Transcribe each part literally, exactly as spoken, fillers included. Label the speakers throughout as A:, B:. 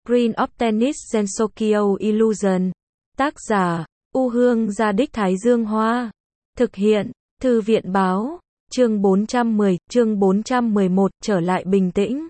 A: Green of Tennis Gensokyo Illusion. Tác giả, U Hương Gia Đích Thái Dương Hoa. Thực hiện, Thư viện Báo. Chương bốn trăm mười, chương bốn trăm mười một, trở lại bình tĩnh.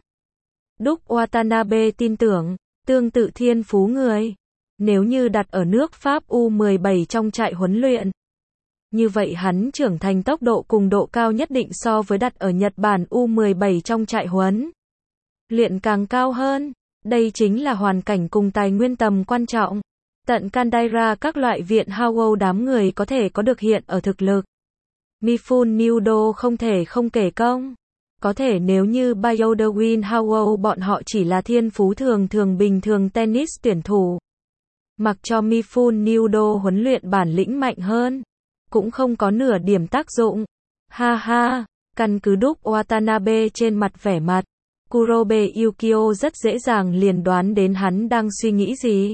A: Đúc Watanabe tin tưởng, tương tự thiên phú người. Nếu như đặt ở nước Pháp U mười bảy trong trại huấn luyện, như vậy hắn trưởng thành tốc độ cùng độ cao nhất định so với đặt ở Nhật Bản U mười bảy trong trại huấn luyện càng cao hơn. Đây chính là hoàn cảnh cùng tài nguyên tầm quan trọng. Tận Candaira các loại viện Howell đám người có thể có được hiện ở thực lực. Mifune Nudo không thể không kể công. Có thể nếu như Byoderwin Howell bọn họ chỉ là thiên phú thường thường bình thường tennis tuyển thủ. Mặc cho Mifune Nudo huấn luyện bản lĩnh mạnh hơn, cũng không có nửa điểm tác dụng. Ha ha, căn cứ Đúc Watanabe trên mặt vẻ mặt, Kurobe Yukio rất dễ dàng liền đoán đến hắn đang suy nghĩ gì.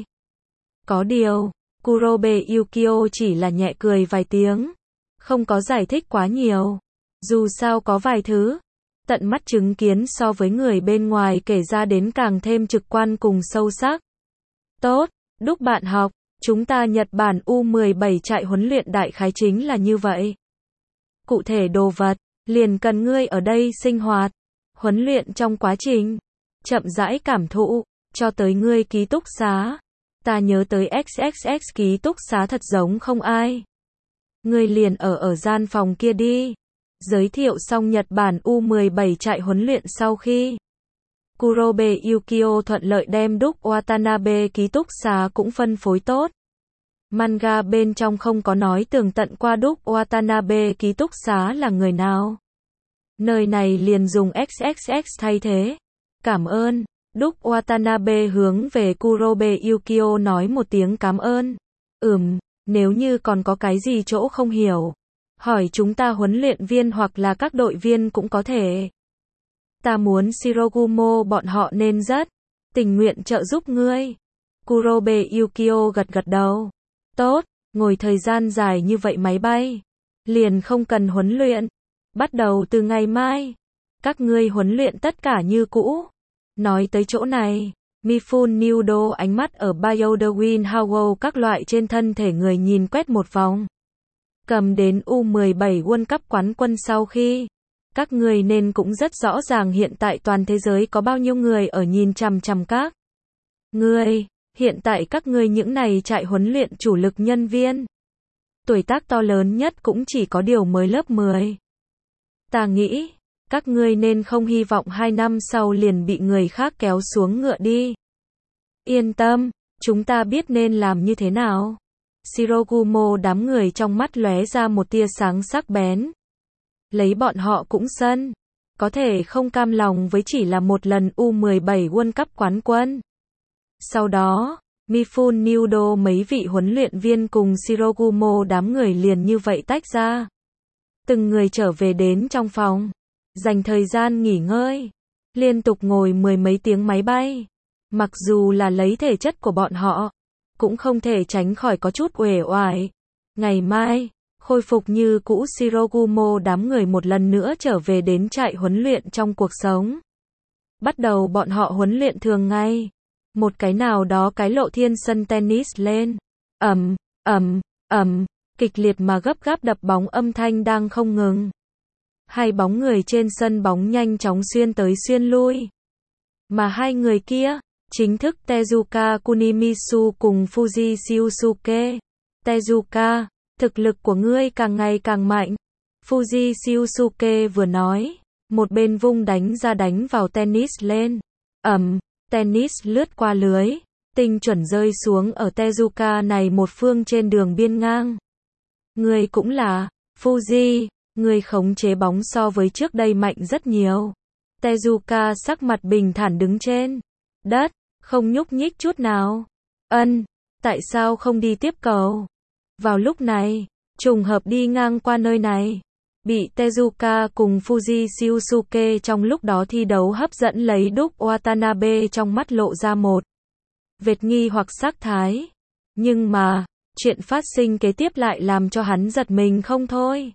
A: Có điều, Kurobe Yukio chỉ là nhẹ cười vài tiếng, không có giải thích quá nhiều. Dù sao có vài thứ, tận mắt chứng kiến so với người bên ngoài kể ra đến càng thêm trực quan cùng sâu sắc. Tốt, Đúc bạn học, chúng ta Nhật Bản U mười bảy trại huấn luyện đại khái chính là như vậy. Cụ thể đồ vật, liền cần ngươi ở đây sinh hoạt, huấn luyện trong quá trình, chậm rãi cảm thụ, cho tới ngươi ký túc xá. Ta nhớ tới ích ích ích ký túc xá thật giống không ai. Ngươi liền ở ở gian phòng kia đi. Giới thiệu xong Nhật Bản U mười bảy trại huấn luyện sau khi, Kurobe Yukio thuận lợi đem Đúc Watanabe ký túc xá cũng phân phối tốt. Manga bên trong không có nói tường tận qua Đúc Watanabe ký túc xá là người nào. Nơi này liền dùng ích ích ích thay thế. Cảm ơn. Đúc Watanabe hướng về Kurobe Yukio nói một tiếng cảm ơn. Ừm, nếu như còn có cái gì chỗ không hiểu, hỏi chúng ta huấn luyện viên hoặc là các đội viên cũng có thể. Ta muốn Shirogumo bọn họ nên rất tình nguyện trợ giúp ngươi. Kurobe Yukio gật gật đầu. Tốt, ngồi thời gian dài như vậy máy bay, liền không cần huấn luyện. Bắt đầu từ ngày mai, các ngươi huấn luyện tất cả như cũ. Nói tới chỗ này, Mifune Nudo ánh mắt ở Byoderwin Howell các loại trên thân thể người nhìn quét một vòng. Cầm đến U mười bảy World Cup quán quân sau khi, các người nên cũng rất rõ ràng hiện tại toàn thế giới có bao nhiêu người ở nhìn chằm chằm các ngươi. Hiện tại các ngươi những này trại huấn luyện chủ lực nhân viên, tuổi tác to lớn nhất cũng chỉ có điều mới lớp mười. Ta nghĩ, các ngươi nên không hy vọng hai năm sau liền bị người khác kéo xuống ngựa đi. Yên tâm, chúng ta biết nên làm như thế nào. Shirogumo đám người trong mắt lóe ra một tia sáng sắc bén. Lấy bọn họ cũng sân, có thể không cam lòng với chỉ là một lần U mười bảy World Cup quán quân. Sau đó, Mifune Nudo mấy vị huấn luyện viên cùng Shirogumo đám người liền như vậy tách ra. Từng người trở về đến trong phòng, dành thời gian nghỉ ngơi, liên tục ngồi mười mấy tiếng máy bay. Mặc dù là lấy thể chất của bọn họ, cũng không thể tránh khỏi có chút uể oải. Ngày mai, khôi phục như cũ Shirogumo đám người một lần nữa trở về đến trại huấn luyện trong cuộc sống. Bắt đầu bọn họ huấn luyện thường ngày. Một cái nào đó cái lộ thiên sân tennis lên. Ầm, ầm, ầm, kịch liệt mà gấp gáp đập bóng âm thanh đang không ngừng. Hai bóng người trên sân bóng nhanh chóng xuyên tới xuyên lui. Mà hai người kia, chính thức Tezuka Kunimisu cùng Fuji Shiosuke. Tezuka, thực lực của ngươi càng ngày càng mạnh. Fuji Shiosuke vừa nói, một bên vung đánh ra đánh vào tennis lên. Ầm, tennis lướt qua lưới, tinh chuẩn rơi xuống ở Tezuka này một phương trên đường biên ngang. Ngươi cũng là, Fuji, ngươi khống chế bóng so với trước đây mạnh rất nhiều. Tezuka sắc mặt bình thản đứng trên đất, không nhúc nhích chút nào. Ân, tại sao không đi tiếp cầu? Vào lúc này, trùng hợp đi ngang qua nơi này, bị Tezuka cùng Fuji Shiosuke trong lúc đó thi đấu hấp dẫn lấy Đúc Watanabe trong mắt lộ ra một vệt nghi hoặc sắc thái. Nhưng mà, chuyện phát sinh kế tiếp lại làm cho hắn giật mình không thôi.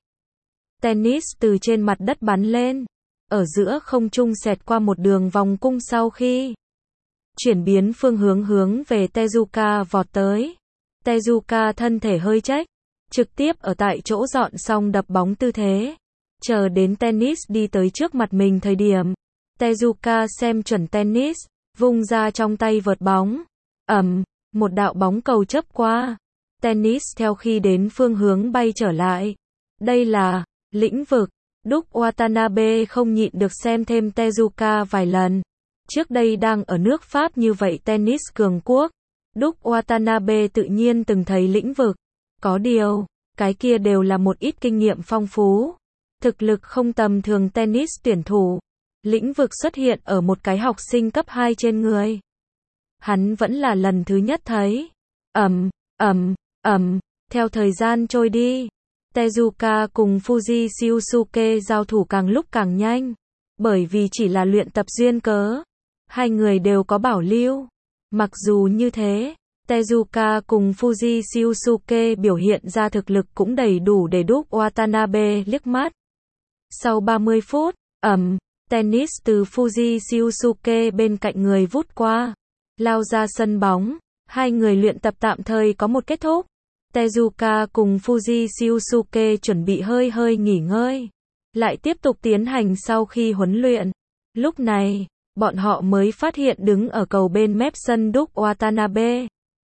A: Tennis từ trên mặt đất bắn lên, ở giữa không trung xẹt qua một đường vòng cung sau khi chuyển biến phương hướng hướng về Tezuka vọt tới. Tezuka thân thể hơi chếch, trực tiếp ở tại chỗ dọn xong đập bóng tư thế. Chờ đến tennis đi tới trước mặt mình thời điểm, Tezuka xem chuẩn tennis, vung ra trong tay vợt bóng. Ầm, một đạo bóng cầu chớp qua. Tennis theo khi đến phương hướng bay trở lại. Đây là lĩnh vực. Đúc Watanabe không nhịn được xem thêm Tezuka vài lần. Trước đây đang ở nước Pháp như vậy tennis cường quốc. Đúc Watanabe tự nhiên từng thấy lĩnh vực. Có điều, cái kia đều là một ít kinh nghiệm phong phú. Thực lực không tầm thường tennis tuyển thủ. Lĩnh vực xuất hiện ở một cái học sinh cấp hai trên người. Hắn vẫn là lần thứ nhất thấy. Ầm, ầm, ầm, theo thời gian trôi đi. Tezuka cùng Fuji Shiosuke giao thủ càng lúc càng nhanh. Bởi vì chỉ là luyện tập duyên cớ. Hai người đều có bảo lưu. Mặc dù như thế, Tezuka cùng Fuji Shiosuke biểu hiện ra thực lực cũng đầy đủ để đúc Watanabe liếc mắt. Sau ba mươi phút, ầm, tennis từ Fuji Shiosuke bên cạnh người vút qua. Lao ra sân bóng. Hai người luyện tập tạm thời có một kết thúc. Tezuka cùng Fuji Shiosuke chuẩn bị hơi hơi nghỉ ngơi. Lại tiếp tục tiến hành sau khi huấn luyện. Lúc này, bọn họ mới phát hiện đứng ở cầu bên mép sân đúc Watanabe.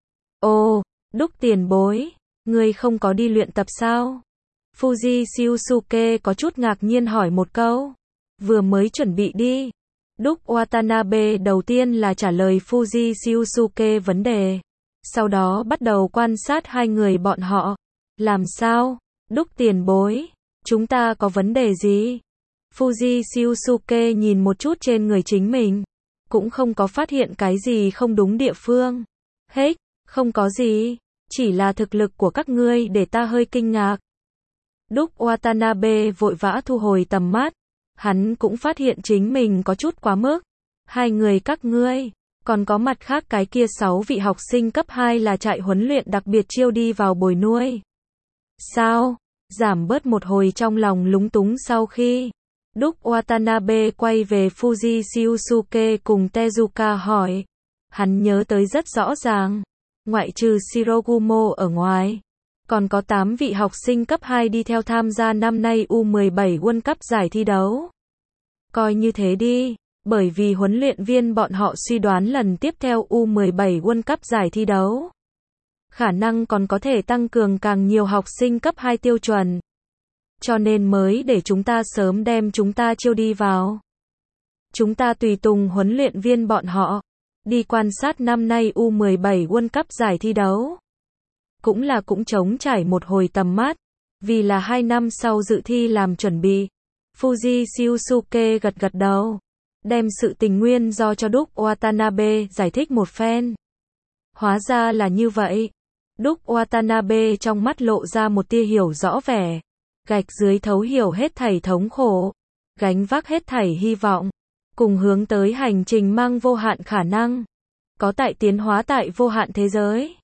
A: Ồ, đúc tiền bối, ngươi không có đi luyện tập sao? Fuji Shiosuke có chút ngạc nhiên hỏi một câu. Vừa mới chuẩn bị đi. Đúc Watanabe đầu tiên là trả lời Fuji Shiosuke vấn đề. Sau đó bắt đầu quan sát hai người bọn họ. Làm sao? Đúc tiền bối, chúng ta có vấn đề gì? Fuji Shiosuke nhìn một chút trên người chính mình. Cũng không có phát hiện cái gì không đúng địa phương. Hết, không có gì. Chỉ là thực lực của các ngươi để ta hơi kinh ngạc. Đúc Watanabe vội vã thu hồi tầm mắt. Hắn cũng phát hiện chính mình có chút quá mức. Hai người các ngươi, còn có mặt khác cái kia sáu vị học sinh cấp hai là trại huấn luyện đặc biệt chiêu đi vào bồi nuôi. Sao? Giảm bớt một hồi trong lòng lúng túng sau khi Đúc Watanabe quay về Fuji Shiosuke cùng Tezuka hỏi. Hắn nhớ tới rất rõ ràng. Ngoại trừ Shirogumo ở ngoài, còn có tám vị học sinh cấp hai đi theo tham gia năm nay U mười bảy World Cup giải thi đấu. Coi như thế đi, bởi vì huấn luyện viên bọn họ suy đoán lần tiếp theo U mười bảy World Cup giải thi đấu. Khả năng còn có thể tăng cường càng nhiều học sinh cấp hai tiêu chuẩn. Cho nên mới để chúng ta sớm đem chúng ta chiêu đi vào. Chúng ta tùy tùng huấn luyện viên bọn họ, đi quan sát năm nay U mười bảy World Cup giải thi đấu. Cũng là cũng trống trải một hồi tầm mắt, vì là hai năm sau dự thi làm chuẩn bị. Fuji Shiosuke gật gật đầu, đem sự tình nguyên do cho Đúc Watanabe giải thích một phen. Hóa ra là như vậy. Đúc Watanabe trong mắt lộ ra một tia hiểu rõ vẻ. Gạch dưới thấu hiểu hết thảy thống khổ, gánh vác hết thảy hy vọng, cùng hướng tới hành trình mang vô hạn khả năng. Có tại tiến hóa tại vô hạn thế giới.